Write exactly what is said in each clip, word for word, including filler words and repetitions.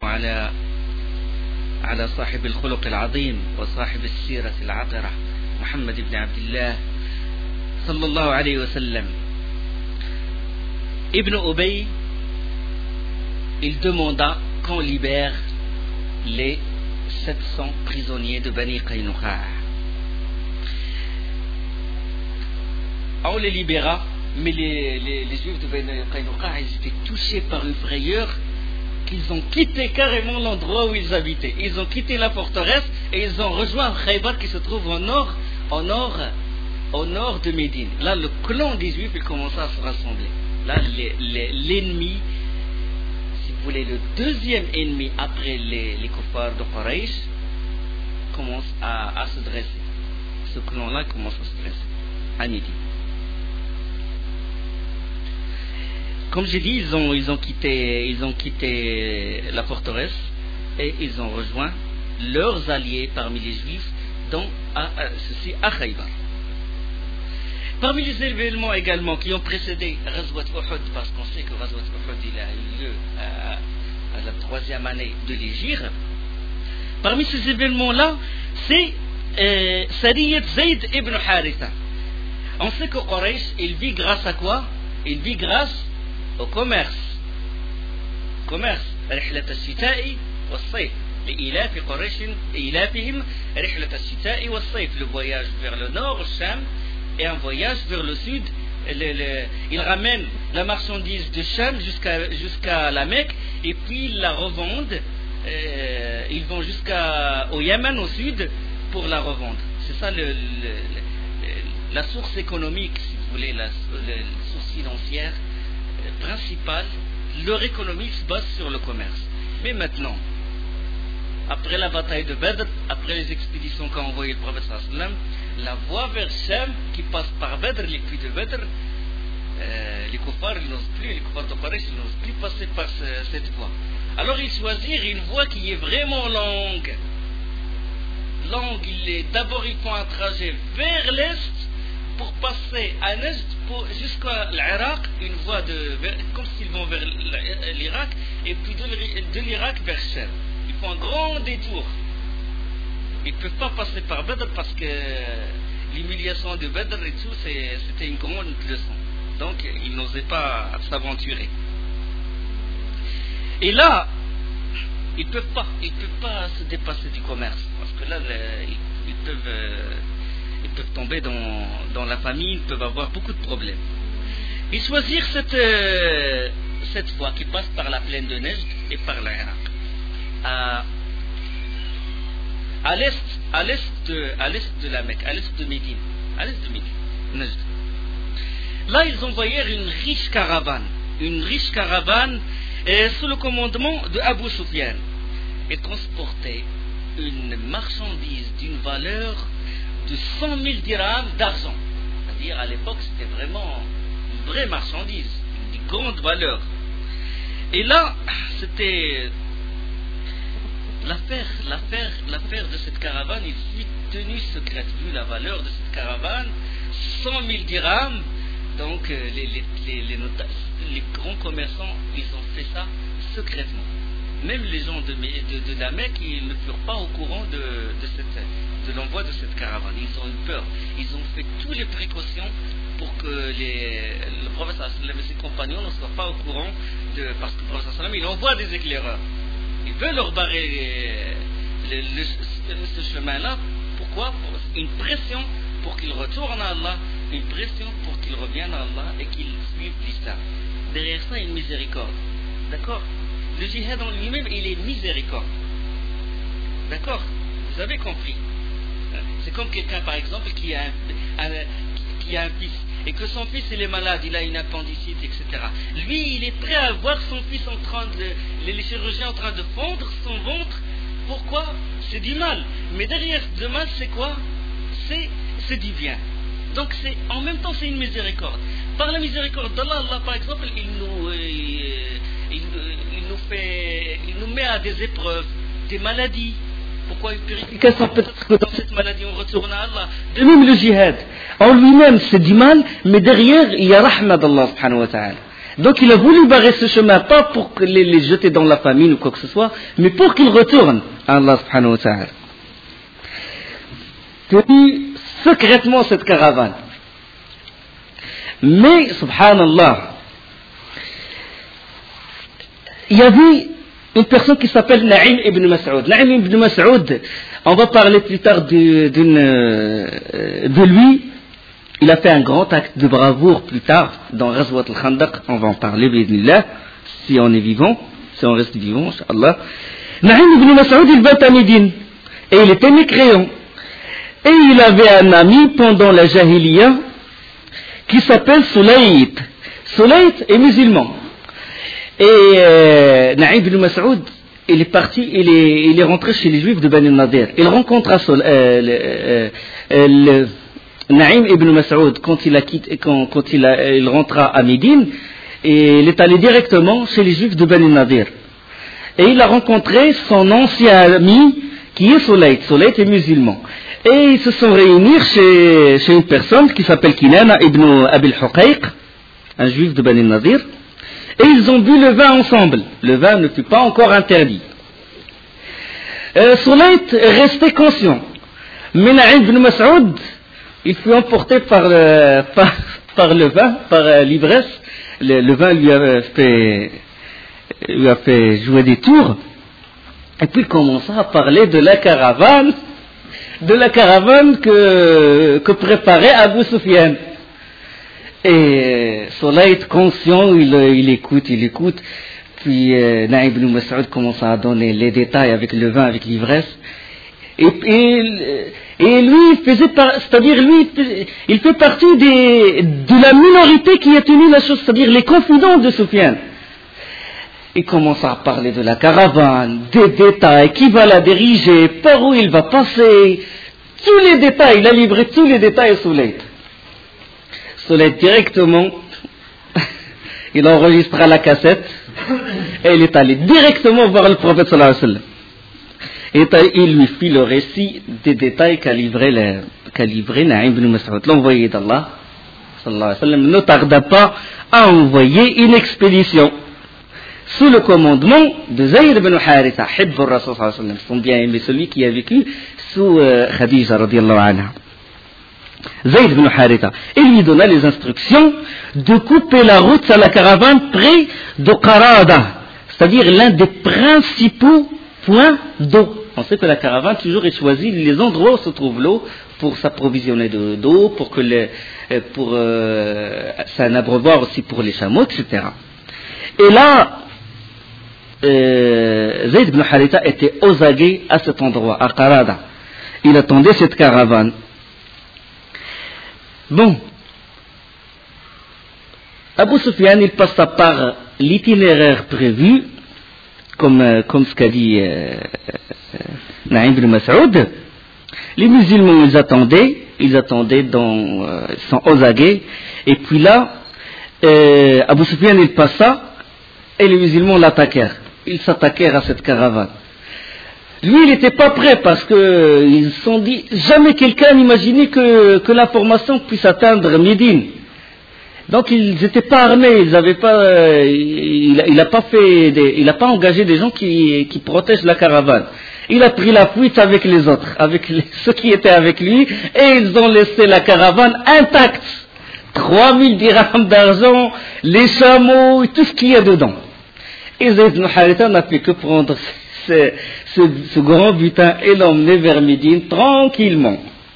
على على صاحب الخلق العظيم وصاحب السيرة العطرة محمد بن عبد الله صلى الله عليه وسلم. Ibn Ubay, il demanda qu'on libère les sept cents prisonniers de Bani Qaynuqa. On les libéra, mais les, les, les juifs de Bani Qaynuqa, ils étaient touchés par une frayeur qu'ils ont quitté carrément l'endroit où ils habitaient. Ils ont quitté la forteresse et ils ont rejoint Khaybar qui se trouve au nord, au nord, au nord de Médine. Là, le clan des juifs, il commença à se rassembler. Là, les, les, l'ennemi, si vous voulez, le deuxième ennemi après les, les kuffars de Quraysh, commence à, à se dresser. Ce clan-là commence à se dresser à Médine. Comme j'ai dit, ils ont, ils ont quitté, ils ont quitté la forteresse et ils ont rejoint leurs alliés parmi les juifs, dont à, à, ceci à Khaybar. Parmi les événements également qui ont précédé Ghazwat Uhud, parce qu'on sait que Ghazwat Uhud il a eu lieu à, à la troisième année de l'Hégire, parmi ces événements-là, c'est euh, Sariyat Zayd ibn Haritha. On sait que Quraysh, il vit grâce à quoi? Il vit grâce au commerce. Commerce. رحلة الشتاء والصيف. لإيلاف قريش إيلافهم رحلة الشتاء والصيف. Le voyage vers le nord, Cham, et un voyage vers le sud. Le, le, ils ramènent la marchandise de Cham jusqu'à jusqu'à la Mecque et puis ils la revendent. Euh, ils vont jusqu'au Yémen au sud pour la revendre. C'est ça le, le, le, la source économique, si vous voulez, la, la source financière principale. Leur économie se base sur le commerce. Mais maintenant, après la bataille de Badr, après les expéditions qu'a envoyé le prophète sallallahu alayhi wa sallam, la voie vers Cham qui passe par Badr, les puits de Badr, euh, les kuffars ils n'osent plus, les kuffars de Quraysh ils n'osent plus passer par ce, cette voie. Alors ils choisirent une voie qui est vraiment longue. Longue, il est, d'abord ils font un trajet vers l'est pour passer à l'est jusqu'à l'Irak, une voie de, comme s'ils vont vers l'Irak, et puis de, de l'Irak vers Cham. Ils font un grand détour. Ils ne peuvent pas passer par Badr parce que l'humiliation de Badr et tout, c'est, c'était une grande leçon. Donc ils n'osaient pas s'aventurer. Et là, ils ne peuvent pas, ils peuvent pas se dépasser du commerce, parce que là, ils, ils peuvent... Euh, ils peuvent tomber dans, dans la famine, ils peuvent avoir beaucoup de problèmes. Ils choisirent cette, euh, cette voie qui passe par la plaine de Najd et par l'Irak. À, à l'est, à l'est de, à l'est de la Mecque, à l'est de Médine, à l'est de Médine, Najd. Là, ils envoyèrent une riche caravane, une riche caravane euh, sous le commandement de Abu Sufyan, et transportait une marchandise d'une valeur de cent mille dirhams d'argent. C'est-à-dire, à l'époque, c'était vraiment une vraie marchandise, une grande valeur. Et là, c'était l'affaire, l'affaire, l'affaire de cette caravane, il fut tenue secrète. Vu la valeur de cette caravane, cent mille dirhams, donc les, les, les, les, nota- les grands commerçants, ils ont fait ça secrètement. Même les gens de, de, de la Mecque, ils ne furent pas au courant de, de, cette, de l'envoi de cette caravane. Ils ont eu peur. Ils ont fait toutes les précautions pour que les, le prophète sallallahu alayhi wa sallam et ses compagnons ne soient pas au courant de, parce que le prophète sallallahu alayhi wa sallam, il envoie des éclaireurs. Il veut leur barrer le, le, le, ce chemin-là. Pourquoi? Pour une pression pour qu'ils retournent à Allah, une pression pour qu'ils reviennent à Allah et qu'ils suivent l'islam. Derrière ça, il y a une miséricorde. D'accord? Le djihad en lui-même, il est miséricorde. D'accord? Vous avez compris. C'est comme quelqu'un, par exemple, qui a un, un, qui a un fils, et que son fils, il est malade, il a une appendicite, et cetera. Lui, il est prêt à voir son fils en train de... Les chirurgiens en train de fondre son ventre. Pourquoi? C'est du mal. Mais derrière le mal, c'est quoi? C'est, c'est du bien. Donc, c'est, en même temps, c'est une miséricorde. Par la miséricorde d'Allah, Allah, par exemple, il nous... Euh, Il, il, nous fait, il nous met à des épreuves, des maladies. Pourquoi une purification? Peut-être que dans cette maladie on retourne à Allah. De même le djihad, en lui-même c'est du mal, mais derrière il y a rahma d'Allah subhanahu wa ta'ala. Donc il a voulu barrer ce chemin, pas pour les, les jeter dans la famine ou quoi que ce soit, mais pour qu'ils retournent à Allah subhanahu wa ta'ala. Tenu secrètement cette caravane. Mais, subhanallah, il y avait une personne qui s'appelle Na'im ibn Mas'ud. Na'im ibn Mas'ud, on va parler plus tard de, d'une, de lui. Il a fait un grand acte de bravoure plus tard dans Ghazwat al-Khandaq. On va en parler, bi'idhnillah, si on est vivant, si on reste vivant, inshallah. Na'im ibn Mas'ud, il vint à Médine et il était mécréant. Et il avait un ami pendant la Jahiliya qui s'appelle Sulayt. Sulayt est musulman. Et euh, Na'im ibn Mas'ud, il est parti, il est, il est rentré chez les Juifs de Bani Nadir. Il rencontra Sol, euh, le, euh, le, Na'im ibn Mas'ud quand il a quitté, quand, quand il, a, il rentra à Médine, et il est allé directement chez les Juifs de Bani Nadir. Et il a rencontré son ancien ami qui est Sulayt. Sulayt est musulman. Et ils se sont réunis chez, chez une personne qui s'appelle Kinana ibn Abil Huqayq, un juif de Bani Nadir, et ils ont bu le vin ensemble. Le vin ne fut pas encore interdit. Euh, Sulayt restait conscient. Mais Na'im ibn Mas'ud, il fut emporté par le, par, par le vin, par euh, l'ivresse. Le, le vin lui a, fait, lui a fait jouer des tours. Et puis il commença à parler de la caravane de la caravane que, que préparait Abu Sufyan. Et Sulayt, conscient, il, il écoute, il écoute. Puis euh, Na'im ibn Mas'ud commence à donner les détails avec le vin, avec l'ivresse. Et, et, et lui, il faisait par, c'est-à-dire lui, il fait partie des, de la minorité qui a tenu la chose, c'est-à-dire les confidents de Sufyan. Il commence à parler de la caravane, des détails, qui va la diriger, par où il va passer, tous les détails, il a livré tous les détails à Sulayt. Sulayt directement, il enregistra la cassette, et il est allé directement voir le prophète sallallahu alayhi wa sallam. Et il lui fit le récit des détails qu'a livré, le, qu'a livré Na'im ibn Mas'ud. L'envoyé d'Allah sallallahu alayhi wa sallam ne tarda pas à envoyer une expédition sous le commandement de Zayd ibn Haritha, Hibb al-Rasul sallallahu alayhi wa sallam, son bien-aimé, celui qui a vécu sous euh, Khadija radiallahu anha. Zayd ibn Haritha. Il lui donna les instructions de couper la route à la caravane près de Qarada, c'est-à-dire l'un des principaux points d'eau. On sait que la caravane toujours est choisie les endroits où se trouve l'eau pour s'approvisionner de, d'eau, pour que les, pour euh, c'est un abreuvoir aussi pour les chameaux, et cetera. Et là, Euh, Zayd ibn Haritha était aux aguets à cet endroit, à Qarada. Il attendait cette caravane. Bon, Abu Sufyan, il passa par l'itinéraire prévu, comme, euh, comme ce qu'a dit euh, euh, Na'im ibn Mas'ud. Les musulmans, ils attendaient, ils attendaient dans, euh, ils sont aux aguets, et puis là, euh, Abu Sufyan, il passa, et les musulmans l'attaquèrent. Ils s'attaquèrent à cette caravane. Lui, il n'était pas prêt parce qu'ils se sont dit, jamais quelqu'un n'imaginait que, que l'information puisse atteindre Médine. Donc ils n'étaient pas armés, ils avaient pas, euh, il n'a pas fait, des, il n'a pas engagé des gens qui, qui protègent la caravane. Il a pris la fuite avec les autres, avec les, ceux qui étaient avec lui, et ils ont laissé la caravane intacte. trois mille dirhams d'argent, les chameaux, tout ce qu'il y a dedans. Et Zayd ibn Haritha n'a fait que prendre ce, ce, ce grand butin et l'emmener vers Médine tranquillement.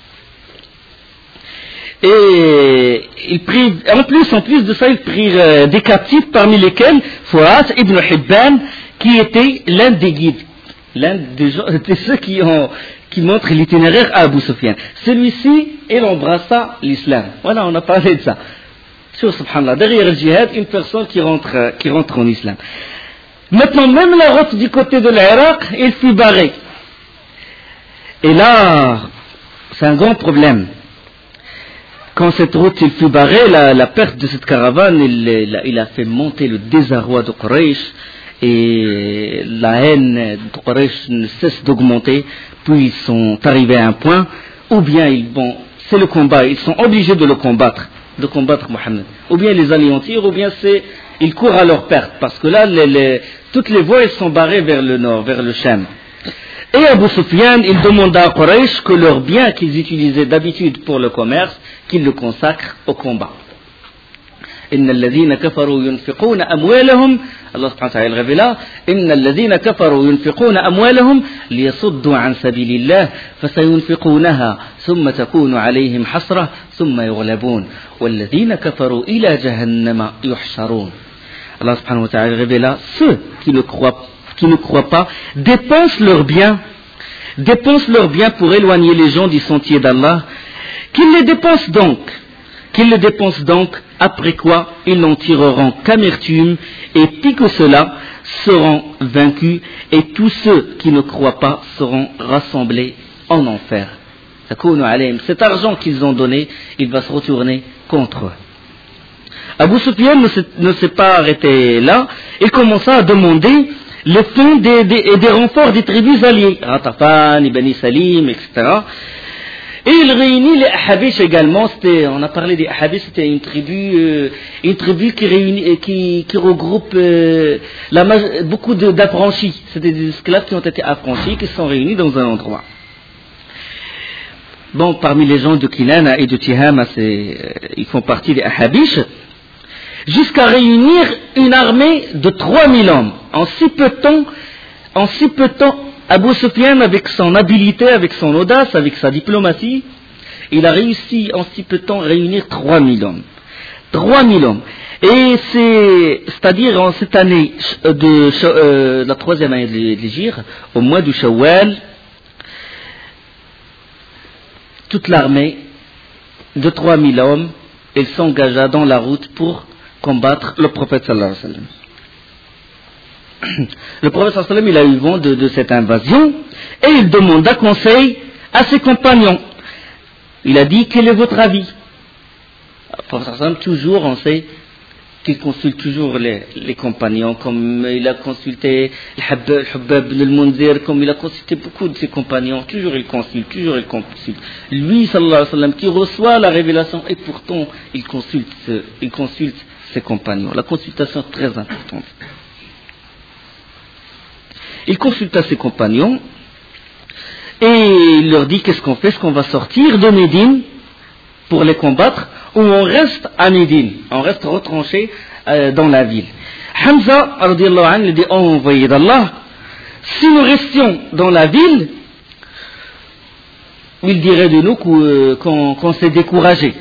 Et il prit, en plus, en plus de ça, il prit euh, des captifs parmi lesquels Fuat ibn Hibban, qui était l'un des guides, l'un des, gens, de ceux qui, ont, qui montrent l'itinéraire à Abu Sufyan. Celui-ci, il embrassa l'islam. Voilà, on a parlé de ça. Subhanallah, derrière le djihad, une personne qui rentre, qui rentre en islam. Maintenant, même la route du côté de l'Irak, il fut barré. Et là, c'est un grand problème. Quand cette route il fut barrée, la, la perte de cette caravane, il, il, il a fait monter le désarroi de Quraysh, et la haine de Quraysh ne cesse d'augmenter, puis ils sont arrivés à un point, ou bien ils vont, c'est le combat, ils sont obligés de le combattre, de combattre Mohammed. Ou bien les anéantir, ou bien c'est ils courent à leur perte, parce que là, les, les, toutes les voies elles sont barrées vers le nord, vers le Sham. Et Abu Sufyan, il demanda à Quraysh que leurs biens qu'ils utilisaient d'habitude pour le commerce, qu'ils le consacrent au combat. إن الذين كفروا ينفقون أموالهم الله سبحانه وتعالى révéla إن الذين كفروا ينفقون أموالهم ليصدوا عن سبيل الله فسينفقونها ثم تكون عليهم حسرة ثم يغلبون والذين كفروا إلى جهنم يحشرون. Allah subhanahu wa ta'ala révéla ceux qui ne croient, qui ne croient pas dépensent leurs biens, dépensent leurs biens pour éloigner les gens du sentier d'Allah, qu'ils les dépensent donc, qu'ils les dépensent donc, après quoi ils n'en tireront qu'amertume, et puis que ceux-là seront vaincus, et tous ceux qui ne croient pas seront rassemblés en enfer. Cet argent qu'ils ont donné, il va se retourner contre eux. Abu Sufyan ne s'est, ne s'est pas arrêté là, il commença à demander les fonds des, des, et des renforts des tribus alliées, Ratafan, Ibn Salim, et cetera. Et il réunit les Ahabish également. C'était, on a parlé des Ahabish, c'était une tribu, euh, une tribu qui réunit, qui, qui regroupe euh, la, beaucoup de, d'affranchis. C'était des esclaves qui ont été affranchis, qui se sont réunis dans un endroit. Bon, parmi les gens de Kinana et de Tihama, c'est, euh, ils font partie des Ahabish, jusqu'à réunir une armée de trois mille hommes. En si peu de temps, en si peu de temps, Abu Sufyan, avec son habileté, avec son audace, avec sa diplomatie, il a réussi en si peu de temps à réunir trois mille hommes. trois mille hommes. Et c'est, c'est-à-dire en cette année de euh, la troisième année de l'Hégire, au mois du Shawwal, toute l'armée de trois mille hommes, elle s'engagea dans la route pour combattre le prophète sallallahu alayhi wa sallam. Le prophète sallallahu alayhi wa sallam, il a eu vent de, de cette invasion et il demanda conseil à ses compagnons. Il a dit, quel est votre avis? Le prophète sallallahu alayhi wa sallam, toujours, on sait qu'il consulte toujours les, les compagnons, comme il a consulté Al-Hubbab ibn al-Munzir, comme il a consulté beaucoup de ses compagnons, toujours il consulte, toujours il consulte. Lui, sallallahu alayhi wa sallam, qui reçoit la révélation, et pourtant il consulte, il consulte ses compagnons. La consultation est très importante. Il consulta ses compagnons et il leur dit, qu'est-ce qu'on fait? Est-ce qu'on va sortir de Médine pour les combattre, ou on reste à Médine, on reste retranché euh, dans la ville? Hamza, radiyallahu anhu, lui dit, oh envoyé d'Allah, si nous restions dans la ville, il dirait de nous qu'on, qu'on, qu'on s'est découragé.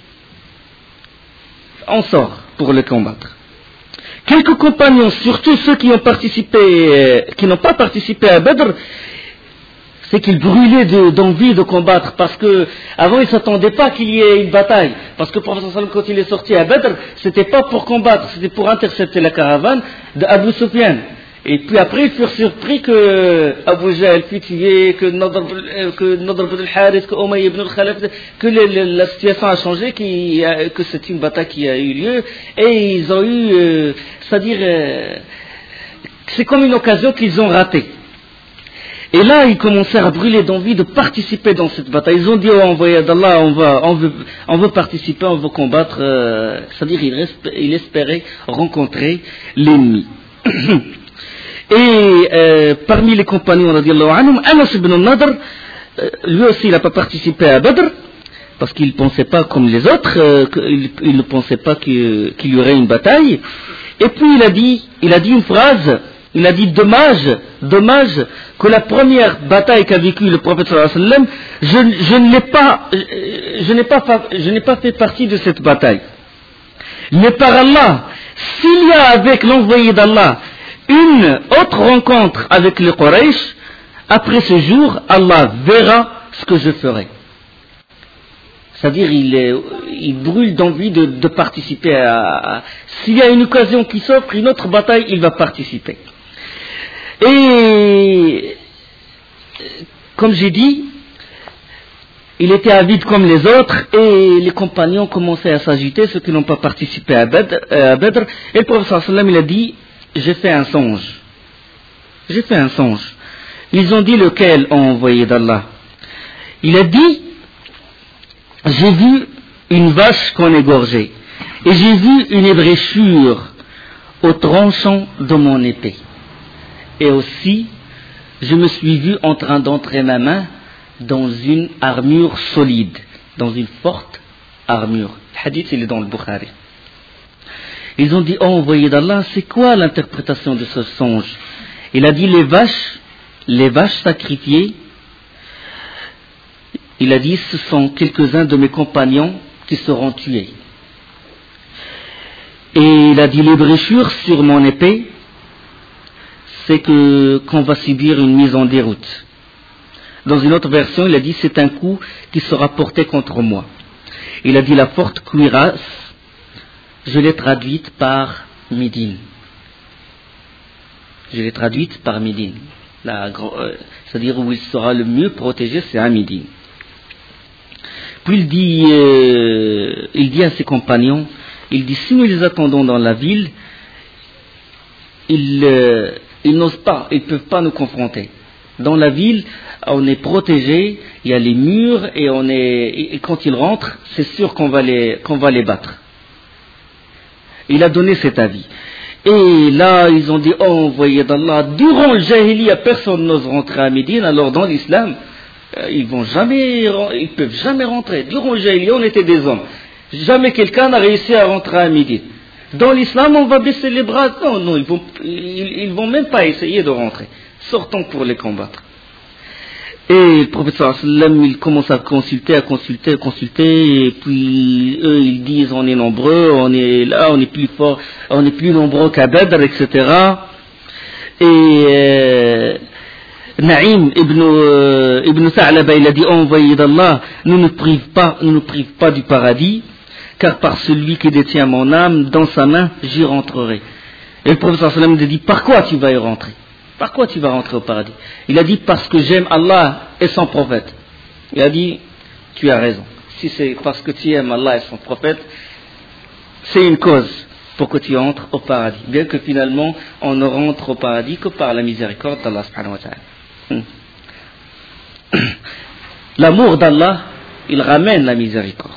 On sort pour le combattre. Quelques compagnons, surtout ceux qui ont participé, euh, qui n'ont pas participé à Badr, c'est qu'ils brûlaient de, d'envie de combattre, parce que avant ils ne s'attendaient pas qu'il y ait une bataille, parce que le prophète sallallahu alayhi wa sallam, quand il est sorti à Badr, c'était pas pour combattre, c'était pour intercepter la caravane d'Abu Sufyan. Et puis après ils furent surpris que Abu Jahl fut tué, que Nadr ibn al-Harith, que Umayy ibn al-Khalaf, que le, le, la situation a changé, qui, que c'est une bataille qui a eu lieu, et ils ont eu, euh, c'est-à-dire, euh, c'est comme une occasion qu'ils ont ratée. Et là, ils commencèrent à brûler d'envie de participer dans cette bataille. Ils ont dit, oh, envoyé d'Allah, on, va, on, veut, on veut participer, on veut combattre. Euh, c'est-à-dire, il, il espérait rencontrer l'ennemi. Et euh, parmi les compagnons, radiallahu anhum, Anas ibn al-Nadr, euh, lui aussi, il n'a pas participé à Badr, parce qu'il ne pensait pas comme les autres, euh, qu'il, il ne pensait pas qu'il, qu'il y aurait une bataille. Et puis, il a dit, il a dit une phrase. Il a dit, dommage, dommage que la première bataille qu'a vécue le prophète sallallahu alayhi wa sallam, je, je ne l'ai pas, je n'ai pas, je n'ai pas fait partie de cette bataille. Mais par Allah, s'il y a avec l'envoyé d'Allah une autre rencontre avec les Quraysh, après ce jour, Allah verra ce que je ferai. C'est-à-dire, il, est, il brûle d'envie de, de participer à, à... S'il y a une occasion qui s'offre, une autre bataille, il va participer. Et, comme j'ai dit, il était avide comme les autres, et les compagnons commençaient à s'agiter, ceux qui n'ont pas participé à Badr. À Badr et le prophète sallallahu alayhi wa sallam, il a dit, j'ai fait un songe. J'ai fait un songe. Ils ont dit, lequel, envoyé d'Allah? Il a dit, j'ai vu une vache qu'on égorgeait, et j'ai vu une ébréchure au tranchant de mon épée. Et aussi, je me suis vu en train d'entrer ma main dans une armure solide, dans une forte armure. Le hadith, il est dans le Bukhari. Ils ont dit, oh envoyé d'Allah, c'est quoi l'interprétation de ce songe? Il a dit, les vaches, les vaches sacrifiées, il a dit, ce sont quelques-uns de mes compagnons qui seront tués. Et il a dit, les bréchures sur mon épée, c'est que, qu'on va subir une mise en déroute. Dans une autre version, il a dit, c'est un coup qui sera porté contre moi. Il a dit, la forte cuirasse, je l'ai traduite par Médine. Je l'ai traduite par Médine. La, euh, c'est-à-dire où il sera le mieux protégé, c'est à Médine. Puis il dit, euh, il dit à ses compagnons, il dit, si nous les attendons dans la ville, ils, euh, ils n'osent pas, ils ne peuvent pas nous confronter. Dans la ville, on est protégé, il y a les murs, et, on est, et quand ils rentrent, c'est sûr qu'on va les, qu'on va les battre. Il a donné cet avis. Et là, ils ont dit, oh, envoyé d'Allah, durant le Jahiliya, personne n'ose rentrer à Médine, alors dans l'islam, euh, ils vont jamais, ils peuvent jamais rentrer. Durant le Jahiliya, on était des hommes. Jamais quelqu'un n'a réussi à rentrer à Médine. Dans l'islam, on va baisser les bras. Non, non, ils vont, ils, ils vont même pas essayer de rentrer. Sortons pour les combattre. Et le prophète sallallahu alayhi wa sallam, il commence à consulter, à consulter, à consulter, et puis eux, ils disent, on est nombreux, on est là, on est plus fort, on est plus nombreux qu'à Badr, et cetera. Et euh, Naïm ibn, euh, ibn Sa'laba, il a dit, oh, envoyé d'Allah, nous ne prive pas, nous ne prive pas du paradis, car par celui qui détient mon âme, dans sa main, j'y rentrerai. Et le prophète sallallahu alayhi wa sallam, il a dit, par quoi tu vas y rentrer? Par quoi tu vas rentrer au paradis? Il a dit, parce que j'aime Allah et son prophète. Il a dit, tu as raison. Si c'est parce que tu aimes Allah et son prophète, c'est une cause pour que tu entres au paradis. Bien que finalement, on ne rentre au paradis que par la miséricorde d'Allah subhanahu wa ta'ala. L'amour d'Allah, il ramène la miséricorde.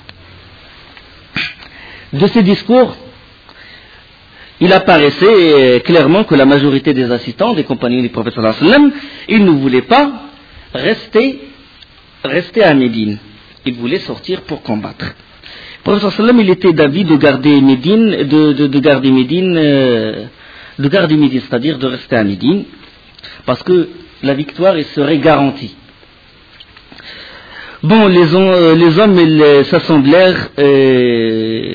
De ces discours, il apparaissait clairement que la majorité des assistants, des compagnons du prophète sallallahu alayhi wa sallam, ils ne voulaient pas rester, rester à Médine. Ils voulaient sortir pour combattre. Le prophète sallallahu alayhi wa sallam, il était d'avis de garder Médine, de, de, de garder Médine, euh, de garder Médine, c'est-à-dire de rester à Médine, parce que la victoire, elle serait garantie. Bon, les, on, les hommes, ils s'assemblèrent, euh,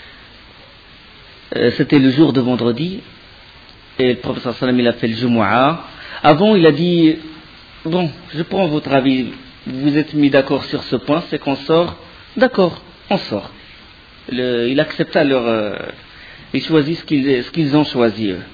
c'était le jour de vendredi, et le prophète sallallahu alayhi wa sallam, il a fait le Jumu'ah. Avant, il a dit, bon, je prends votre avis, vous êtes mis d'accord sur ce point, c'est qu'on sort, d'accord, on sort. Le, il accepta leur, euh, il choisit ce qu'ils, ce qu'ils ont choisi. Eux.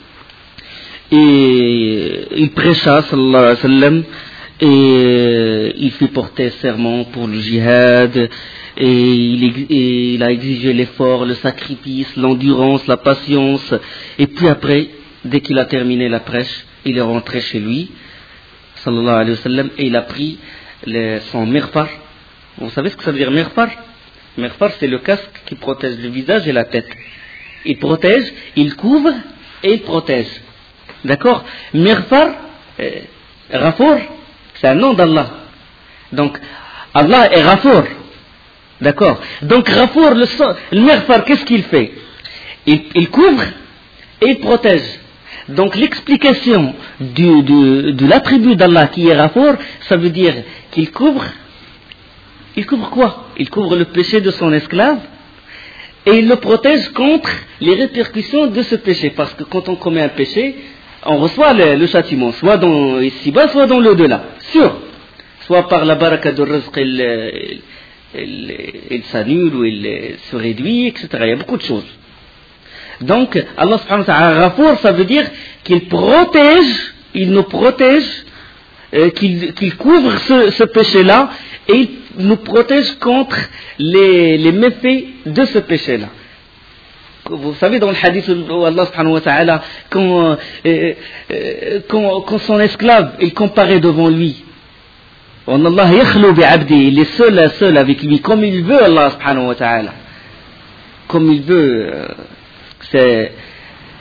Et il prêcha, sallallahu alayhi wa sallam, et euh, il fit porter serment pour le djihad, et il, et il a exigé l'effort, le sacrifice, l'endurance, la patience, et puis après, dès qu'il a terminé la prêche, il est rentré chez lui, sallallahu alayhi wa sallam, et il a pris le, son mirfar. Vous savez ce que ça veut dire mirfar? Mirfar, c'est le casque qui protège le visage et la tête. Il protège, il couvre et il protège. D'accord? Mirfar, euh, Ghafour, c'est un nom d'Allah. Donc, Allah est Ghafour. D'accord? Donc, Ghafour, le, le Mirfar, qu'est-ce qu'il fait? il, il couvre et il protège. Donc, l'explication du, du, de l'attribut d'Allah qui est Ghafour, ça veut dire qu'il couvre. Il couvre quoi? Il couvre le péché de son esclave et il le protège contre les répercussions de ce péché. Parce que quand on commet un péché, on reçoit le, le châtiment, soit dans ici-bas, soit dans l'au-delà. Sûr. Soit par la baraka de rizq, il, il, il s'annule ou il se réduit, et cetera. Il y a beaucoup de choses. Donc, Allah subhanahu wa ta'ala, Ghafour, ça veut dire qu'il protège, il nous protège, euh, qu'il, qu'il couvre ce, ce péché-là, et il nous protège contre les, les méfaits de ce péché-là. Vous savez, dans le hadith où Allah subhanahu wa ta'ala, quand, euh, euh, quand, quand son esclave, il comparait devant lui, Allah yakhlu bi'abdi, il est seul, seul avec lui, comme il veut, Allah subhanahu wa ta'ala. Comme il veut, euh, c'est,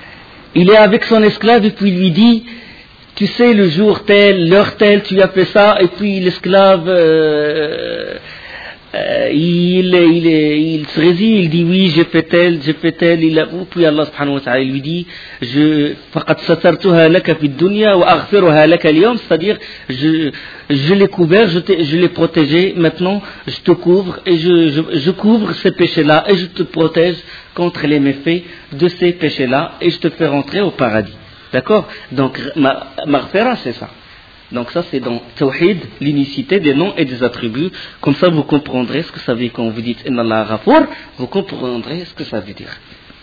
il est avec son esclave et puis il lui dit, tu sais, le jour tel, l'heure telle, tu as fait ça, et puis l'esclave, euh, euh, il, il, il se résigne, il dit oui, j'ai fait tel, j'ai fait tel, il a, puis Allah subhanahu wa ta'ala lui dit, je, فَقَدْ سَتَرْتُهَا لَكَ فِي الدُّنْيا وَأَغْفِرُهَا لَكَ الْيَوْمِ, c'est-à-dire, je, je l'ai couvert, je, je l'ai protégé, maintenant je te couvre, et je, je, je couvre ces péchés-là, et je te protège contre les méfaits de ces péchés-là, et je te fais rentrer au paradis. D'accord? Donc, Maghfira, c'est ça. Donc ça, c'est dans Tawhid, l'unicité des noms et des attributs. Comme ça, vous comprendrez ce que ça veut dire quand vous dites Inna Allah Ghafour, vous comprendrez ce que ça veut dire.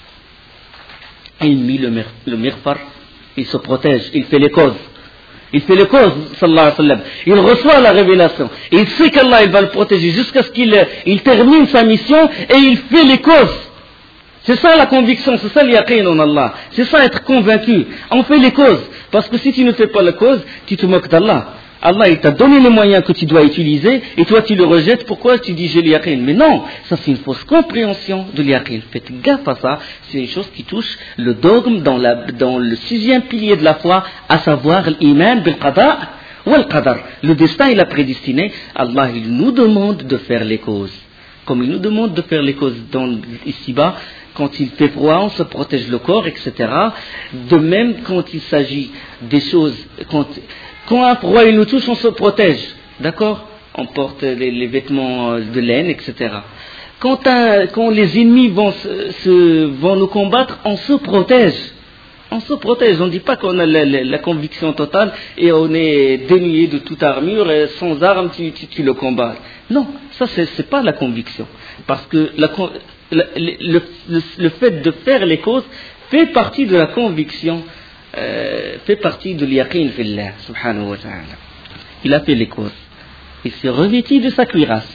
Et il mit le, mir, le mirfar, il se protège, il fait les causes. Il fait les causes, sallallahu alayhi wa sallam. Il reçoit la révélation. Et il sait qu'Allah, il va le protéger jusqu'à ce qu'il il termine sa mission et il fait les causes. C'est ça la conviction, c'est ça l'yaqin en Allah. C'est ça être convaincu. On fait les causes. Parce que si tu ne fais pas la cause, tu te moques d'Allah. Allah, il t'a donné les moyens que tu dois utiliser et toi tu le rejettes. Pourquoi tu dis j'ai l'yaqin? Mais non, ça c'est une fausse compréhension de l'yaqin. Faites gaffe à ça. C'est une chose qui touche le dogme dans, la, dans le sixième pilier de la foi, à savoir l'iman bil qada wal qadar. Le destin et la prédestinée. Allah, il nous demande de faire les causes. Comme il nous demande de faire les causes dans ici-bas, quand il fait froid, on se protège le corps, et cetera. De même, quand il s'agit des choses, quand, quand un froid il nous touche, on se protège, d'accord? On porte les, les vêtements de laine, et cetera. Quand, un, quand les ennemis vont, se, se, vont nous combattre, on se protège. On se protège, on ne dit pas qu'on a la, la, la conviction totale et on est dénué de toute armure, et sans armes tu, tu, tu le combats. Non, ça c'est, c'est pas la conviction. Parce que la, le, le, le, le fait de faire les causes fait partie de la conviction, euh, fait partie de l'yaqin fillah, subhanahu wa ta'ala. Il a fait les causes. Il s'est revêtu de sa cuirasse.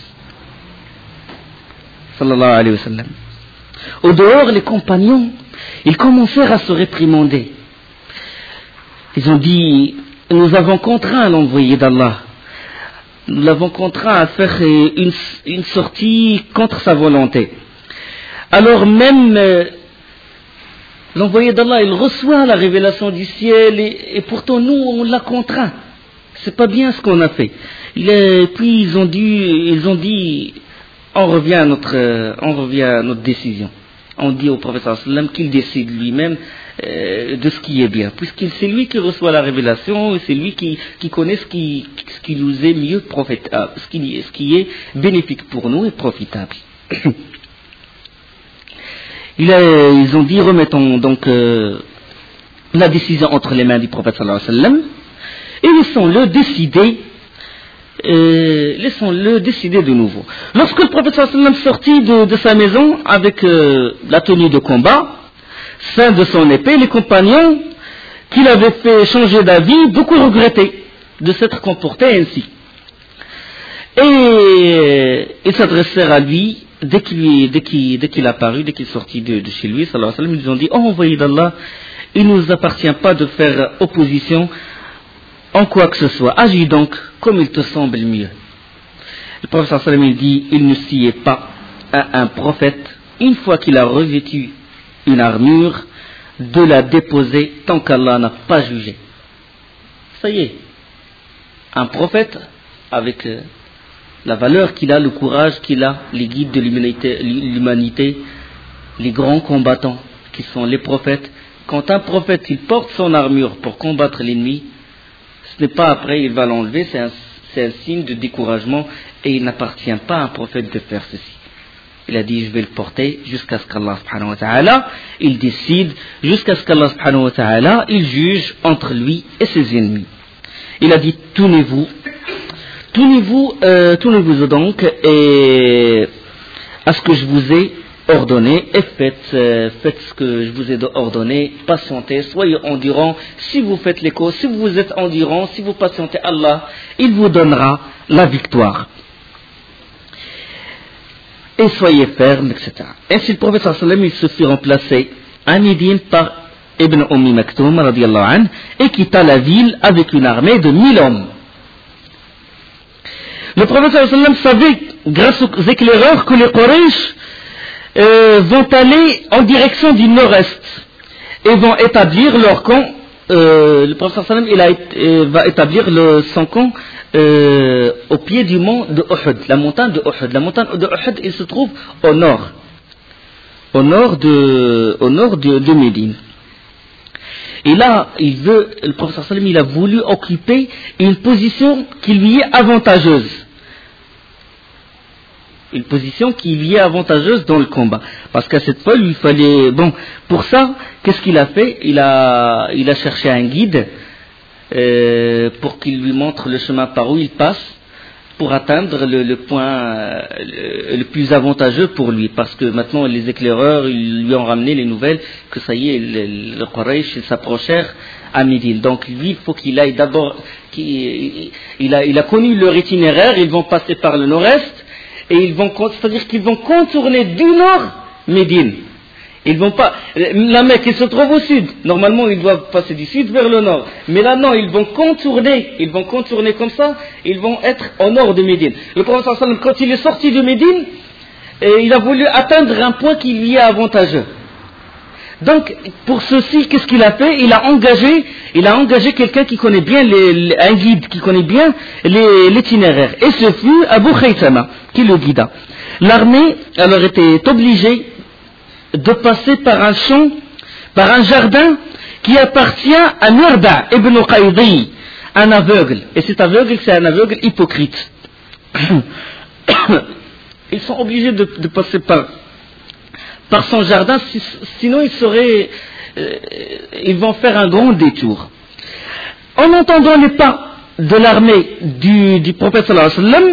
Sallallahu alayhi wa sallam. Au dehors, les compagnons, ils commencèrent à se réprimander. Ils ont dit, nous avons contraint l'envoyé d'Allah. Nous l'avons contraint à faire une, une sortie contre sa volonté. Alors même euh, l'envoyé d'Allah, il reçoit la révélation du ciel et, et pourtant nous, on l'a contraint. C'est pas bien ce qu'on a fait. Il est, puis ils ont dû, ils ont dit, on revient à notre, euh, on revient à notre décision. On dit au prophète sallallahu alayhi wa sallam qu'il décide lui-même euh, de ce qui est bien, puisqu'il c'est lui qui reçoit la révélation et c'est lui qui, qui connaît ce qui, ce qui nous est mieux profitable, ce qui, ce qui est bénéfique pour nous et profitable. Il a, ils ont dit, remettons donc euh, la décision entre les mains du prophète sallallahu alayhi wa sallam et laissons-le décider. Euh, laissons-le décider de nouveau. Lorsque le prophète sallallahu alayhi wa sallam sortit de, de sa maison avec euh, la tenue de combat, ceint de son épée, les compagnons qui l'avaient fait changer d'avis, beaucoup regrettaient de s'être comportés ainsi. Et euh, ils s'adressèrent à lui dès qu'il, dès qu'il, dès qu'il apparut, dès qu'il sortit de, de chez lui, sallallahu alayhi wa sallam, ils ont dit, oh envoyé d'Allah, il ne nous appartient pas de faire opposition en quoi que ce soit, agis donc comme il te semble mieux. Le prophète sallallahu alayhi wa sallam dit, il ne s'y est pas à un prophète, une fois qu'il a revêtu une armure, de la déposer tant qu'Allah n'a pas jugé. Ça y est, un prophète avec euh, la valeur qu'il a, le courage qu'il a, les guides de l'humanité, l'humanité, les grands combattants qui sont les prophètes, quand un prophète il porte son armure pour combattre l'ennemi, ce n'est pas après il va l'enlever, c'est un, c'est un signe de découragement et il n'appartient pas à un prophète de faire ceci. Il a dit je vais le porter jusqu'à ce qu'Allah subhanahu wa ta'ala il décide, jusqu'à ce qu'Allah subhanahu wa ta'ala il juge entre lui et ses ennemis. Il a dit tournez-vous, tournez-vous, euh, tournez-vous donc et à ce que je vous ai ordonné et faites, euh, faites ce que je vous ai ordonné, patientez, soyez endurants, si vous faites les causes, si vous êtes endurants, si vous patientez, Allah, il vous donnera la victoire. Et soyez fermes, et cetera. Ainsi le prophète sallallahu alayhi wa sallam, il se fit remplacer à Médine par Ibn Ummi Maktoum, radiyallahu anhu, et quitta la ville avec une armée de mille hommes. Le prophète sallallahu alayhi wa sallam savait, grâce aux éclaireurs, que les Quraysh Euh, vont aller en direction du nord-est et vont établir leur camp. Euh, le prophète sallam il a, euh, va établir le, son camp euh, au pied du mont de Uhud, la montagne de Uhud. La montagne de Uhud, il se trouve au nord, au nord de, au nord de, de Médine. Et là, il veut, le prophète sallam il a voulu occuper une position qui lui est avantageuse. Une position qui lui est avantageuse dans le combat. Parce qu'à cette fois, il fallait... Bon, pour ça, qu'est-ce qu'il a fait? Il a, il a cherché un guide euh, pour qu'il lui montre le chemin par où il passe pour atteindre le, le point euh, le, le plus avantageux pour lui. Parce que maintenant, les éclaireurs, ils lui ont ramené les nouvelles que ça y est, le, le Quraysh s'approchèrent à Médine. Donc lui, il faut qu'il aille d'abord... Qu'il, il, a, il a connu leur itinéraire, ils vont passer par le nord-est. Et ils vont, c'est-à-dire qu'ils vont contourner du nord Médine. Ils vont pas, la Mecque, il se trouve au sud. Normalement, ils doivent passer du sud vers le nord. Mais là, non, ils vont contourner, ils vont contourner comme ça, ils vont être au nord de Médine. Le prophète sallam, quand il est sorti de Médine, il a voulu atteindre un point qui lui est avantageux. Donc, pour ceci, qu'est-ce qu'il a fait? Il a engagé, il a engagé quelqu'un qui connaît bien, les, les, un guide qui connaît bien les, l'itinéraire. Et ce fut Abu Khaythama qui le guida. L'armée, alors, était obligée de passer par un champ, par un jardin qui appartient à Mirba ibn Qaydi, un aveugle. Et cet aveugle, c'est un aveugle hypocrite. Ils sont obligés de, de passer par par son jardin, sinon ils seraient, euh, ils vont faire un grand détour. En entendant les pas de l'armée du, du prophète sallallahu alayhi wa sallam,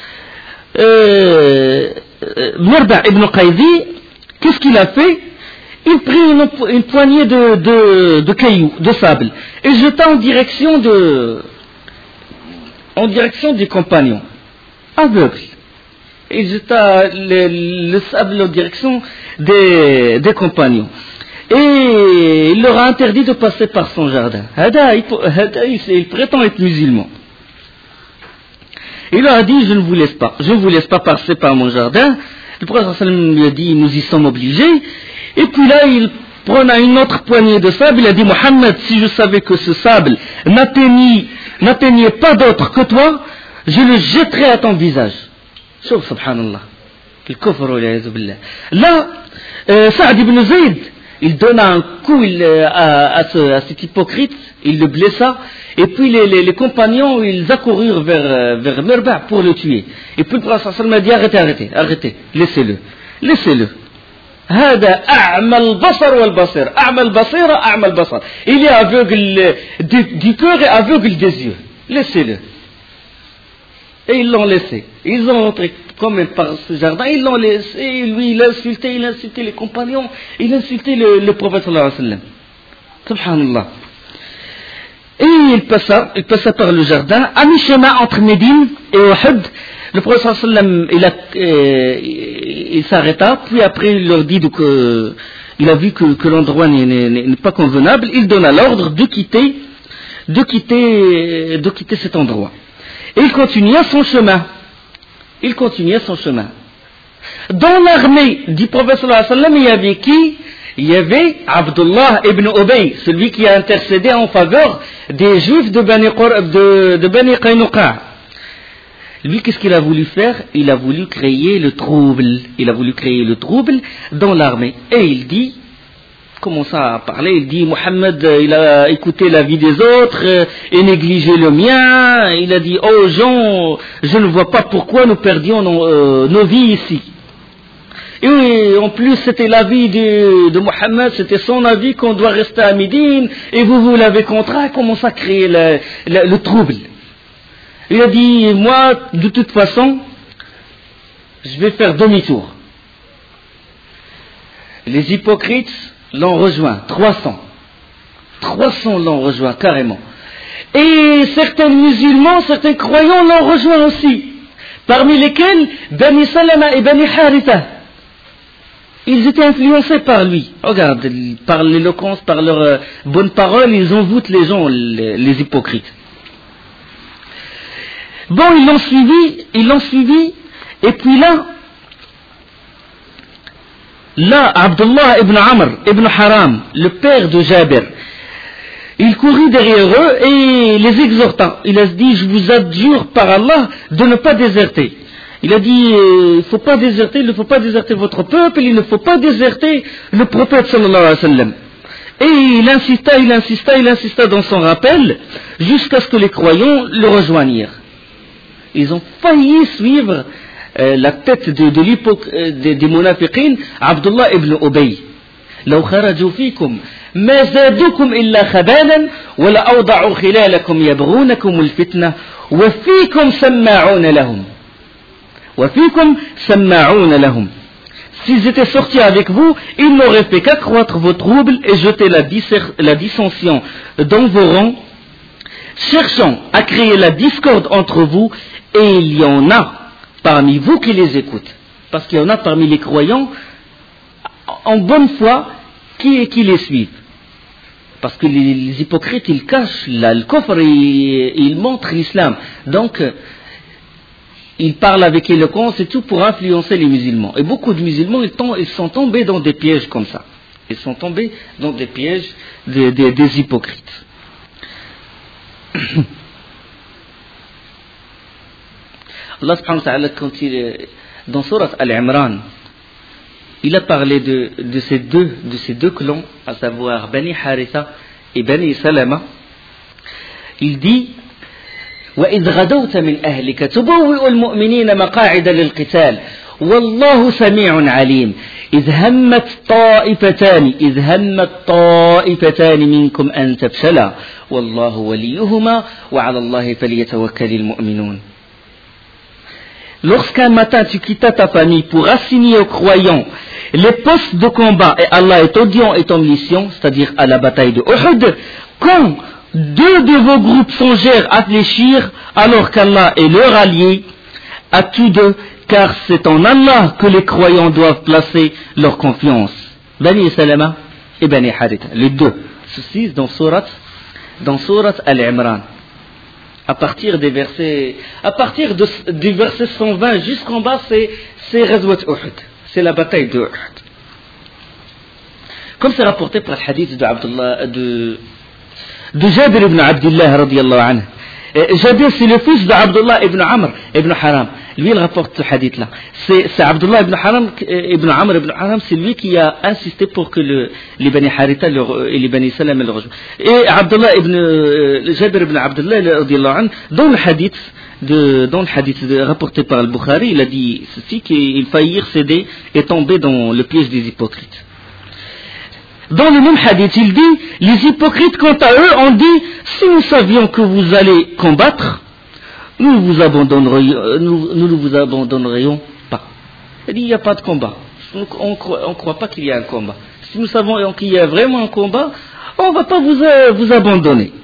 euh, Mirba ibn Qaydi, qu'est-ce qu'il a fait? Il prit une, une poignée de, de, de cailloux, de sable, et jeta en direction de, en direction du compagnon, aveugle. Il jeta le, le sable en direction des, des compagnons. Et il leur a interdit de passer par son jardin. Hada, il, Hada, il, il prétend être musulman. Il leur a dit, je ne vous laisse pas. Je ne vous laisse pas passer par mon jardin. Le prophète sallam lui a dit, nous y sommes obligés. Et puis là, il prenait une autre poignée de sable. Il a dit, Mohammed, si je savais que ce sable n'atteignait, n'atteignait pas d'autre que toi, je le jetterais à ton visage. Sauf, subhanallah. Là, euh, Saad ibn Zayd, il donna un coup il, à, à, ce, à cet hypocrite, il le blessa, et puis les, les, les compagnons, ils accoururent vers, vers Mirba pour le tuer. Et puis le prophète sallallahu alayhi wa sallam a dit, arrêtez, arrêtez, arrêtez, laissez-le, laissez-le. هذا أعمى البصر والبصير أعمى البصيرة أعمى البصر. Il est aveugle du, du cœur et aveugle des yeux. Laissez-le. Et ils l'ont laissé. Ils ont rentré comme même par ce jardin, ils l'ont laissé. Et lui, il a insulté, il a insulté les compagnons, il a insulté le, le prophète sallallahu alayhi wa sallam. Subhanallah. Et il passa, il passa par le jardin, à mi-chemin entre Médine et Uhud. Le prophète sallallahu alayhi wa sallam, il, a, euh, il s'arrêta, puis après il leur dit que, il a vu que, que l'endroit n'est, n'est, n'est pas convenable, il donna l'ordre de quitter, de quitter, de quitter cet endroit. Et il continua son chemin. Il continuait son chemin. Dans l'armée du prophète sallallahu alayhi wa sallam, il y avait qui? Il y avait Abdullah ibn Ubay, celui qui a intercédé en faveur des Juifs de Bani, de, de Bani Qaynuqa. Lui, qu'est-ce qu'il a voulu faire? Il a voulu créer le trouble. Il a voulu créer le trouble dans l'armée. Et il dit, commence à parler, il dit, Mohammed, il a écouté la vie des autres et négligé le mien. Il a dit, oh gens, je ne vois pas pourquoi nous perdions nos, euh, nos vies ici. Et en plus, c'était l'avis de, de Mohammed, c'était son avis qu'on doit rester à Médine, et vous, vous l'avez contraint, commence à créer le, le, le trouble. Il a dit, moi, de toute façon, je vais faire demi-tour. Les hypocrites l'ont rejoint, trois cents. trois cents l'ont rejoint, carrément. Et certains musulmans, certains croyants l'ont rejoint aussi, parmi lesquels Bani Salama et Bani Haritha. Ils étaient influencés par lui. Regarde, par l'éloquence, par leur euh, bonne parole, ils envoûtent les gens, les, les hypocrites. Bon, ils l'ont suivi, ils l'ont suivi, et puis là, là, Abdullah ibn Amr ibn Haram, le père de Jabir, il courut derrière eux et les exhorta. Il a dit, je vous adjure par Allah de ne pas déserter. Il a dit, il ne faut pas déserter, il ne faut pas déserter votre peuple, il ne faut pas déserter le prophète sallallahu alayhi wa sallam. Et il insista, il insista, il insista dans son rappel, jusqu'à ce que les croyants le rejoignirent. Ils ont failli suivre euh, la tête de, de euh, des, des munafiqin, Abdullah ibn Ubay. لو خرجوا فيكم ما زادوكم إلا خبالا ولأوضعوا خلالكم يبغونكم الفتنة وفيكم سماعون لهم وفيكم سماعون لهم. S'ils étaient sortis avec vous, ils n'auraient fait qu'accroître vos troubles et jeter la, disser- la dissension dans vos rangs, cherchant à créer la discorde entre vous, et il y en a parmi vous qui les écoutent. Parce qu'il y en a parmi les croyants en bonne foi qui, qui les suivent. Parce que les, les hypocrites, ils cachent là, le coffre et ils montrent l'islam. Donc, ils parlent avec éloquence et tout pour influencer les musulmans. Et beaucoup de musulmans, ils, tombent, ils sont tombés dans des pièges comme ça. Ils sont tombés dans des pièges des, des, des hypocrites. Allah subhanahu wa ta'ala, quand il, dans Surat Al-Imran, il a parlé de, de, ces deux, de ces deux clans, à savoir Bani Haritha et Bani Salama. Il dit وإذ غدوت من أهلك تبوئ المؤمنين مقاعد للقتال والله سميع عليم إذ همت طائفتان إذ همت طائفتان منكم أن تفشلا والله وليهما وعلى الله فليتوكل المؤمنون. Lorsqu'un matin tu quittas ta famille pour assigner aux croyants les postes de combat et Allah est audient et omniscient, c'est-à-dire à la bataille de Uhud, quand deux de vos groupes songèrent à fléchir alors qu'Allah est leur allié, à tous deux, car c'est en Allah que les croyants doivent placer leur confiance. Bani Salama et Bani Haritha, les deux, ceci dans Surat, dans Surat Al-Imran. À partir des versets, à partir de, du verset cent vingt jusqu'en bas, c'est, c'est Ghazwat Uhud, c'est la bataille de Uhud. Comme c'est rapporté par le hadith de Abdullah, de de Jabir ibn Abdullah radiyallahu anhu. Jabir, c'est le fils d'Abdullah ibn Amr ibn Haram. Lui, il rapporte ce hadith-là. C'est, c'est Abdullah ibn Haram, ibn Amr ibn Haram, c'est lui qui a insisté pour que le, les Bani Haritha le, et les Bani Salam le rejoignent. Et Abdullah ibn, euh, Jabir ibn Abdullah radiyallahu anhu, dans le hadith, de, dans le hadith de, rapporté par al-Bukhari, il a dit ceci, qu'il faillit céder et tomber dans le piège des hypocrites. Dans le même hadith, il dit, les hypocrites, quant à eux, ont dit, si nous savions que vous allez combattre, nous vous abandonnerions, nous, nous ne vous abandonnerions pas. Il dit, il n'y a pas de combat. On ne croit pas qu'il y a un combat. Si nous savons qu'il y a vraiment un combat, on ne va pas vous, euh, vous abandonner.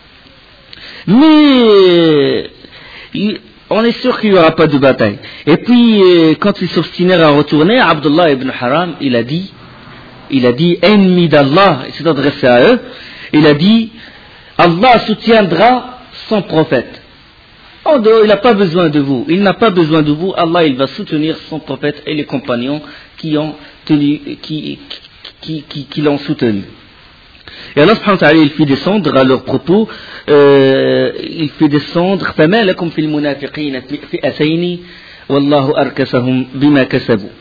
Mais, il, on est sûr qu'il n'y aura pas de bataille. Et puis, euh, quand ils s'obstinèrent à retourner, Abdullah ibn Haram, il a dit, il a dit, ennemi d'Allah, il s'est adressé à eux, il a dit, Allah soutiendra son prophète. Oh, il n'a pas besoin de vous, il n'a pas besoin de vous, Allah il va soutenir son prophète et les compagnons qui, ont tenu, qui, qui, qui, qui l'ont soutenu. Et Allah subhanahu wa ta'ala, il fait descendre à leur propos, euh, il fait descendre, فَمَا لَكُمْ فِي الْمُنَافِقِينَ فِئَتَيْنِ وَاللَّهُ أَرْكَسَهُمْ بِمَا كَسَبُوا.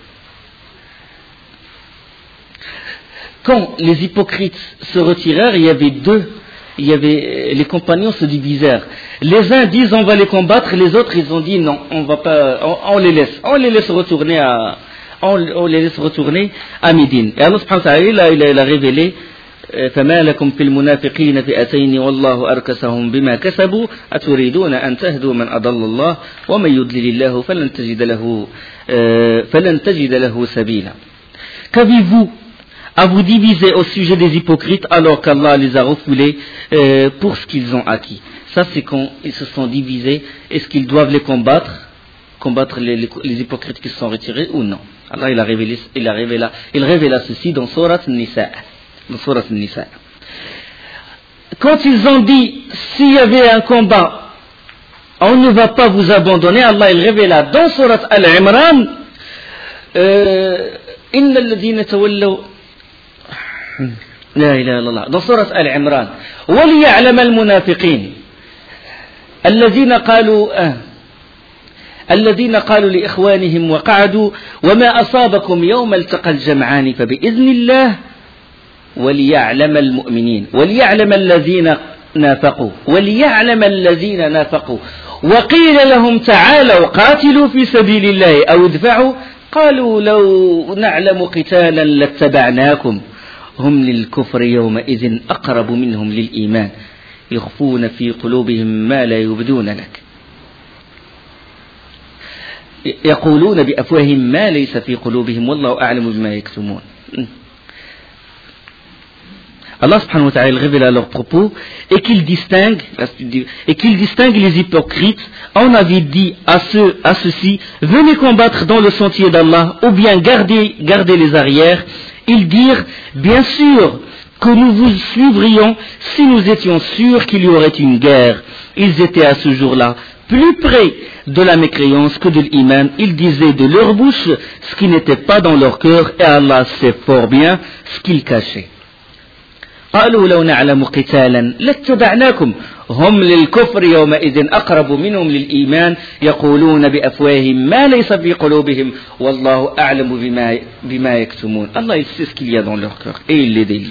Quand les hypocrites se retirèrent, il y avait deux, il y avait, les compagnons se divisèrent. Les uns disent on va les combattre, les autres ils ont dit non, on va pas, on, on les laisse, on les laisse retourner à, on, on les laisse retourner à Médine. Et Allah subhanahu wa ta'ala, il a, il a révélé, فما لكم في المنافقين فئتين والله أركسهم بما كسبوا أتريدون أن تهدوا من أضل الله ومن يضلل الله فلن تجد له فلن تجد له سبيلا. Qu'avez-vous à vous diviser au sujet des hypocrites alors qu'Allah les a refoulés euh, pour ce qu'ils ont acquis. Ça c'est quand ils se sont divisés, est-ce qu'ils doivent les combattre, combattre les, les, les hypocrites qui se sont retirés ou non. Allah il a révélé, il a révélé, il révéla ceci dans Surat Nisa, dans Surat Nisa. Quand ils ont dit s'il y avait un combat, on ne va pas vous abandonner, Allah il révéla dans Surat Al-Imran إن الذين تولوا لا إله إلا الله dans sourate Al-Imran وليعلم المنافقين الذين قالوا آه الذين قالوا لإخوانهم وقعدوا وما أصابكم يوم التقى الجمعان فبإذن الله وليعلم المؤمنين وليعلم الذين نافقوا وليعلم الذين نافقوا وقيل لهم تعالوا قاتلوا في سبيل الله أو ادفعوا قالوا لو نعلم قتالا لاتبعناكم هم للكفر يومئذ أقرب منهم للإيمان يخفون في قلوبهم ما لا يبدون لك يقولون بأفواههم ما ليس في قلوبهم والله أعلم بما يكتمون. Allah subhanahu wa ta'ala révèle à leur propos et qu'il distingue et qu'il distingue les hypocrites. On avait dit à ceux à ceux-ci venez combattre dans le sentier d'Allah ou bien gardez gardez les arrières. Ils dirent bien sûr que nous vous suivrions si nous étions sûrs qu'il y aurait une guerre. Ils étaient à ce jour-là plus près de la mécréance que de l'iman. Ils disaient de leur bouche ce qui n'était pas dans leur cœur et Allah sait fort bien ce qu'ils cachaient. قالوا لو نعلم قتالا لاتبعناكم هم للكفر يومئذ أقرب منهم للإيمان يقولون بأفواههم ما ليس في قلوبهم والله أعلم بما, بما يكتمون. Allah il sait ce qu'il y a dans leur cœur et il les délivre.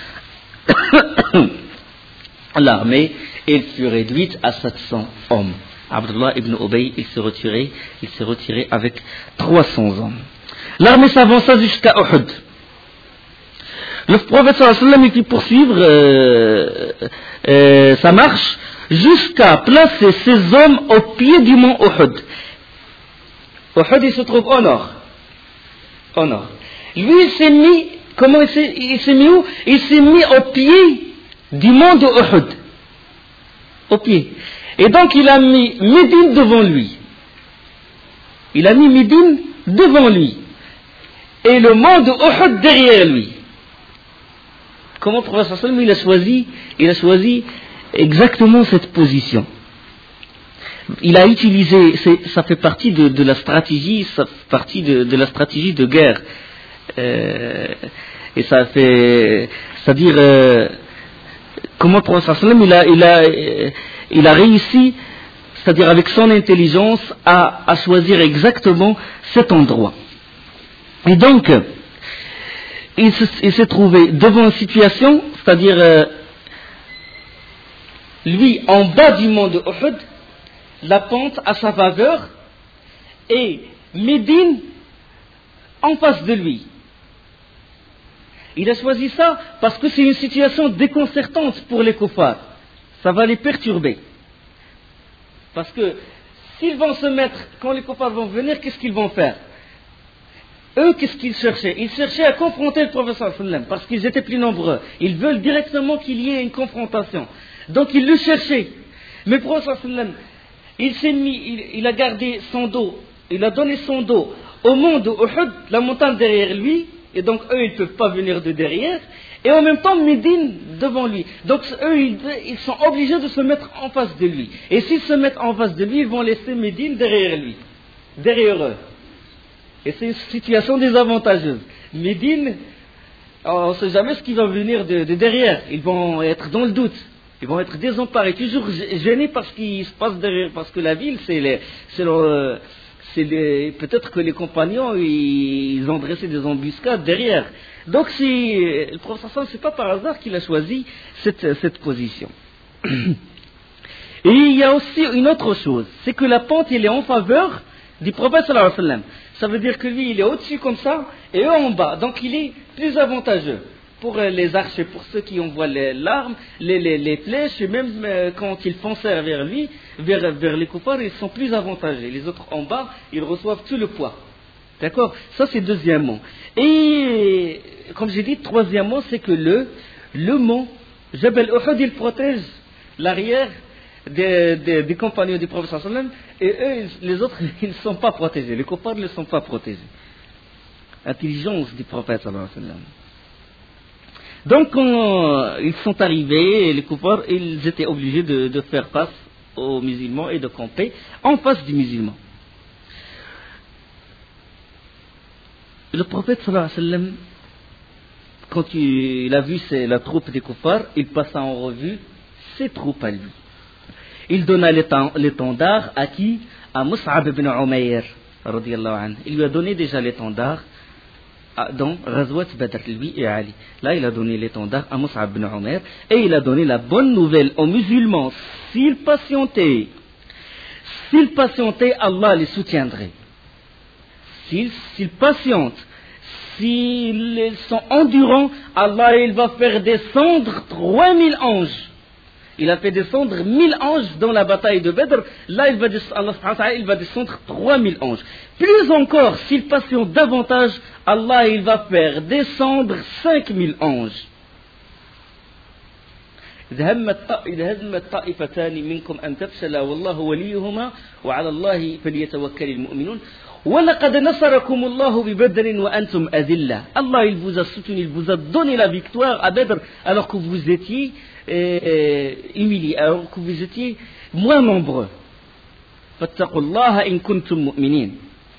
L'armée elle fut réduite à sept cents hommes. Abdullah ibn Ubay il s'est retiré, il s'est retiré avec trois cents hommes. L'armée s'avança jusqu'à Uhud. Le prophète sallallahu alayhi wa sallam il fit poursuivre euh, euh, sa marche jusqu'à placer ses hommes au pied du mont Uhud. Uhud il se trouve au nord. Au nord. Lui il s'est mis, comment il s'est, il s'est mis où? Il s'est mis au pied du mont de Uhud. Au pied. Et donc il a mis Médine devant lui. Il a mis Médine devant lui. Et le mont de Uhud derrière lui. Comment le prophète sallam il a choisi, il a choisi exactement cette position. Il a utilisé, ça fait partie de, de la stratégie, ça fait partie de, de la stratégie de guerre. Euh, et ça fait, c'est-à-dire, euh, comment le prophète sallam il a, il a, il a réussi, c'est-à-dire avec son intelligence, à, à choisir exactement cet endroit. Et donc, il, se, il s'est trouvé devant une situation, c'est-à-dire euh, lui en bas du mont de Uhud, la pente à sa faveur, et Médine en face de lui. Il a choisi ça parce que c'est une situation déconcertante pour les kuffars. Ça va les perturber. Parce que s'ils vont se mettre, quand les kuffars vont venir, qu'est-ce qu'ils vont faire? Eux, qu'est-ce qu'ils cherchaient? Ils cherchaient à confronter le prophète sallallahu alayhi wa sallam parce qu'ils étaient plus nombreux. Ils veulent directement qu'il y ait une confrontation. Donc ils le cherchaient. Mais le prophète sallallahu alayhi wa sallam, il s'est mis, il, il a gardé son dos, il a donné son dos au mont de Uhud, la montagne derrière lui, et donc eux ils ne peuvent pas venir de derrière, et en même temps Médine devant lui. Donc eux ils, ils sont obligés de se mettre en face de lui. Et s'ils se mettent en face de lui, ils vont laisser Médine derrière lui, derrière eux. Et c'est une situation désavantageuse. Médine, on ne sait jamais ce qui va venir de, de derrière. Ils vont être dans le doute. Ils vont être désemparés, toujours gênés par ce qui se passe derrière. Parce que la ville, c'est les, c'est le, c'est les, peut-être que les compagnons, ils ont dressé des embuscades derrière. Donc si, le professeur, c'est pas par hasard qu'il a choisi cette, cette position. Et il y a aussi une autre chose, c'est que la pente, elle est en faveur du prophète sallallahu alayhi wa sallam. Ça veut dire que lui, il est au-dessus comme ça, et eux en bas. Donc il est plus avantageux pour les archers, pour ceux qui envoient les, l'arme, les, les, les flèches, et même euh, quand ils foncèrent vers lui, vers, vers les kuffars, ils sont plus avantagés. Les autres en bas, ils reçoivent tout le poids. D'accord? Ça c'est deuxièmement. Et comme j'ai dit, troisièmement, c'est que le, le mont Jabal Uhud, il protège l'arrière Des, des, des compagnons du prophète sallallahu alayhi wa sallam, et eux, les autres, ils ne sont pas protégés. Les kuffars ne sont pas protégés. Intelligence du prophète sallallahu alayhi wa sallam. Donc, quand ils sont arrivés, les kuffars, ils étaient obligés de, de faire face aux musulmans et de camper en face des musulmans. Le prophète sallallahu alayhi wa sallam, quand il a vu la troupe des kuffars, il passa en revue ses troupes à lui. Il donna l'étendard à qui? À Mus'ab ibn Umayr, radiyallahu anhu. Il lui a donné déjà l'étendard dans Ghazwat Badr, lui et Ali. Là, il a donné l'étendard à Mus'ab ibn Umayr et il a donné la bonne nouvelle aux musulmans. S'ils patientaient, s'ils patientaient, Allah les soutiendrait. S'ils, s'ils patientent, s'ils sont endurants, Allah il va faire descendre trois mille anges. Il a fait descendre mille anges dans la bataille de Badr. Là, il va descendre, Allah subhanahu wa ta'ala, il va descendre trois mille anges. Plus encore, s'ils patientent davantage, Allah il va faire descendre cinq mille anges. إذا همت طائفتان منكم أن تفشلا والله وليهما وعلى الله فليتوكل المؤمنون وَلَقَدْ نَصَرَكُمُ اللَّهُ بِبَدْرٍ وَأَنْتُمْ أَذِلَّةٌ. Allah il vous a soutenu, il vous a donné la victoire à Badr alors que vous étiez euh, humiliés, alors que vous étiez moins nombreux. فَاتَّقُوا اللَّهَ إِن كُنتُم مُؤْمِنِينَ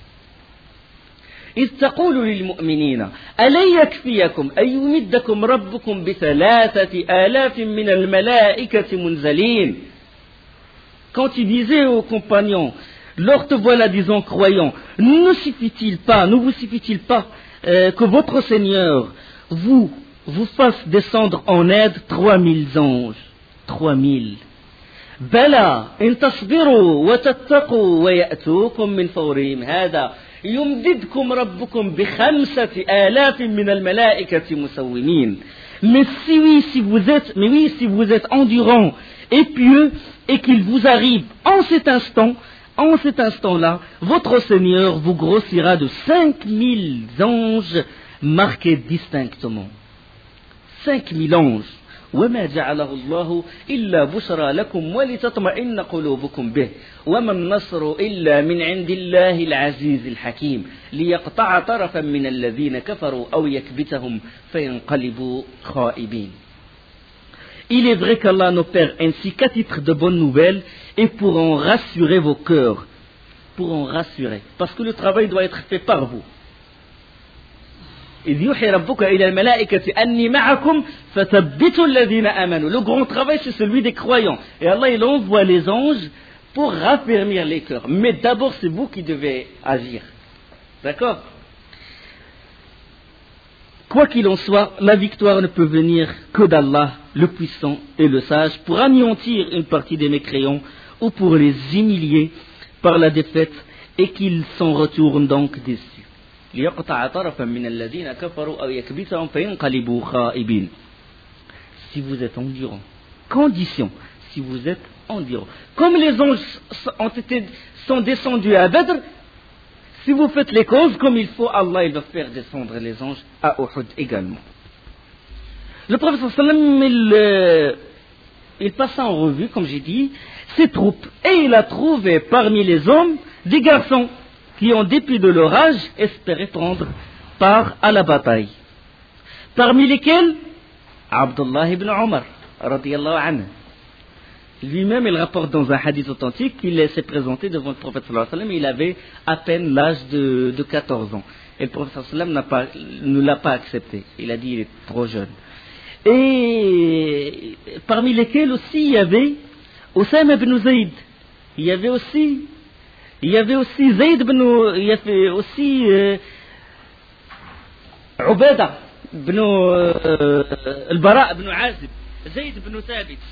إِذْ تَقُولُ لِلْمُؤْمِنِينَ أَلَنْ يَكْفِيَكُمْ أَنْ يُمِدَّكُمْ رَبُّكُمْ بِثَلَاثَةِ آلَافٍ مِنَ الْمَلَائِكَةِ مُنْزَلِينَ. Quand il disait aux compagnons, lors te voilà disant croyants, ne suffit-il pas, ne vous suffit-il pas euh, que votre Seigneur vous, vous fasse descendre en aide trois mille anges, trois mille. بلى إن تصبروا وتتقوا ويأتوكم من فورهم هذا يمددكم ربكم بخمسة آلاف من الملائكة مسومين. Mais si oui, si vous êtes, mais oui, si vous êtes endurant et pieux et qu'il vous arrive en cet instant, en cet instant-là, votre Seigneur vous grossira de cinq mille anges marqués distinctement. Cinq mille anges. وما جعله الله إلا بشرى لكم ولتطمئن قلوبكم به وما النصر إلا من عند الله العزيز الحكيم ليقطع طرفا من الذين كفروا أو يكبتهم فينقلبوا خائبين. Il est vrai qu'Allah n'opère ainsi qu'à titre de bonnes nouvelles et pour en rassurer vos cœurs, pour en rassurer, parce que le travail doit être fait par vous. إذ يوحي ربك إلى الملائكة أني معكم فثبتوا الذين آمنوا. Le grand travail c'est celui des croyants et Allah il envoie les anges pour raffermir les cœurs. Mais d'abord c'est vous qui devez agir. D'accord? Quoi qu'il en soit, la victoire ne peut venir que d'Allah, le puissant et le sage, pour anéantir une partie des mécréants ou pour les humilier par la défaite et qu'ils s'en retournent donc déçus. ليقطع طرفا من الذين كفروا أو يكبتهم فينقلبوا خائبين. Si vous êtes endurant, condition, si vous êtes endurant, comme les anges ont été, sont descendus à Badr, si vous faites les causes comme il faut, Allah il va faire descendre les anges à Uhud également. Le prophète sallam il, il passa en revue, comme j'ai dit, ses troupes et il a trouvé parmi les hommes des garçons qui, en dépit de leur âge, espéraient prendre part à la bataille. Parmi lesquels, Abdullah ibn Omar, radiyallahu anhu. Lui-même, il rapporte dans un hadith authentique qu'il s'est présenté devant le prophète sallallahu alayhi wa sallam, il avait à peine l'âge de, de quatorze ans. Et le prophète sallallahu alayhi wa sallam ne l'a pas accepté. Il a dit il est trop jeune. Et parmi lesquels aussi il y avait Oussama ibn Zayd. Il y avait aussi Il y avait aussi Zayd ibn, il y avait aussi euh, Ubada ibn euh, al-Bara ibn Azib, Zayd ibn Thabit.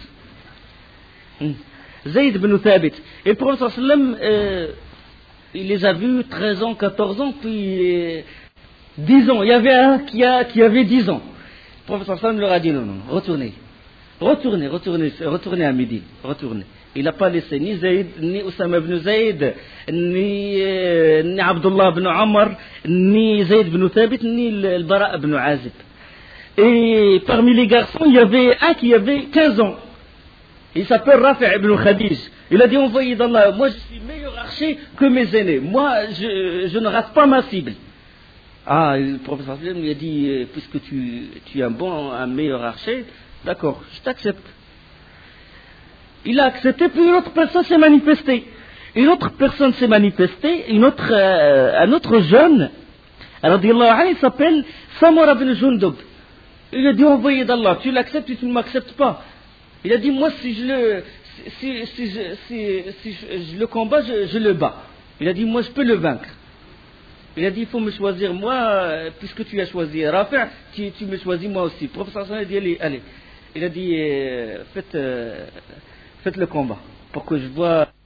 Zayd ibn Thabit. Et le prophète sallallahu alayhi wa sallam, euh, il les a vus treize ans, quatorze ans, puis euh, dix ans. Il y avait un qui, a, qui avait dix ans. Le prophète sallallahu alayhi wa sallam leur a dit non, non, retournez. Retournez, retournez, retournez à Médine, retournez. Il n'a pas laissé ni Zayd, ni Oussama ibn Zayd, ni, euh, ni Abdullah ibn Omar, ni Zayd ibn Thabit, ni le Bara ibn Azib. Et parmi les garçons, il y avait un qui avait quinze ans. Il s'appelle Rafi' ibn Khadij. Il a dit, envoyé d'Allah, moi je suis meilleur archer que mes aînés. Moi, je, je ne rate pas ma cible. Ah, le professeur lui a dit, puisque tu, tu es un bon, un meilleur archer, d'accord, je t'accepte. Il a accepté, puis une autre personne s'est manifestée. Une autre personne s'est manifestée, une autre, euh, un autre jeune radiyallahu anhu, il s'appelle Samura bin Jundub. Il a dit, envoyé d'Allah, tu l'acceptes ou tu ne m'acceptes pas? Il a dit, moi, si je le, si, si, si, si, si je, je le combats, je, je le bats. Il a dit, moi, je peux le vaincre. Il a dit, il faut me choisir, moi, puisque tu as choisi Rafi', tu, tu me choisis moi aussi. Le professeur a dit, allez, allez. Il a dit, euh, faites, euh, faites le combat, pour que je vois...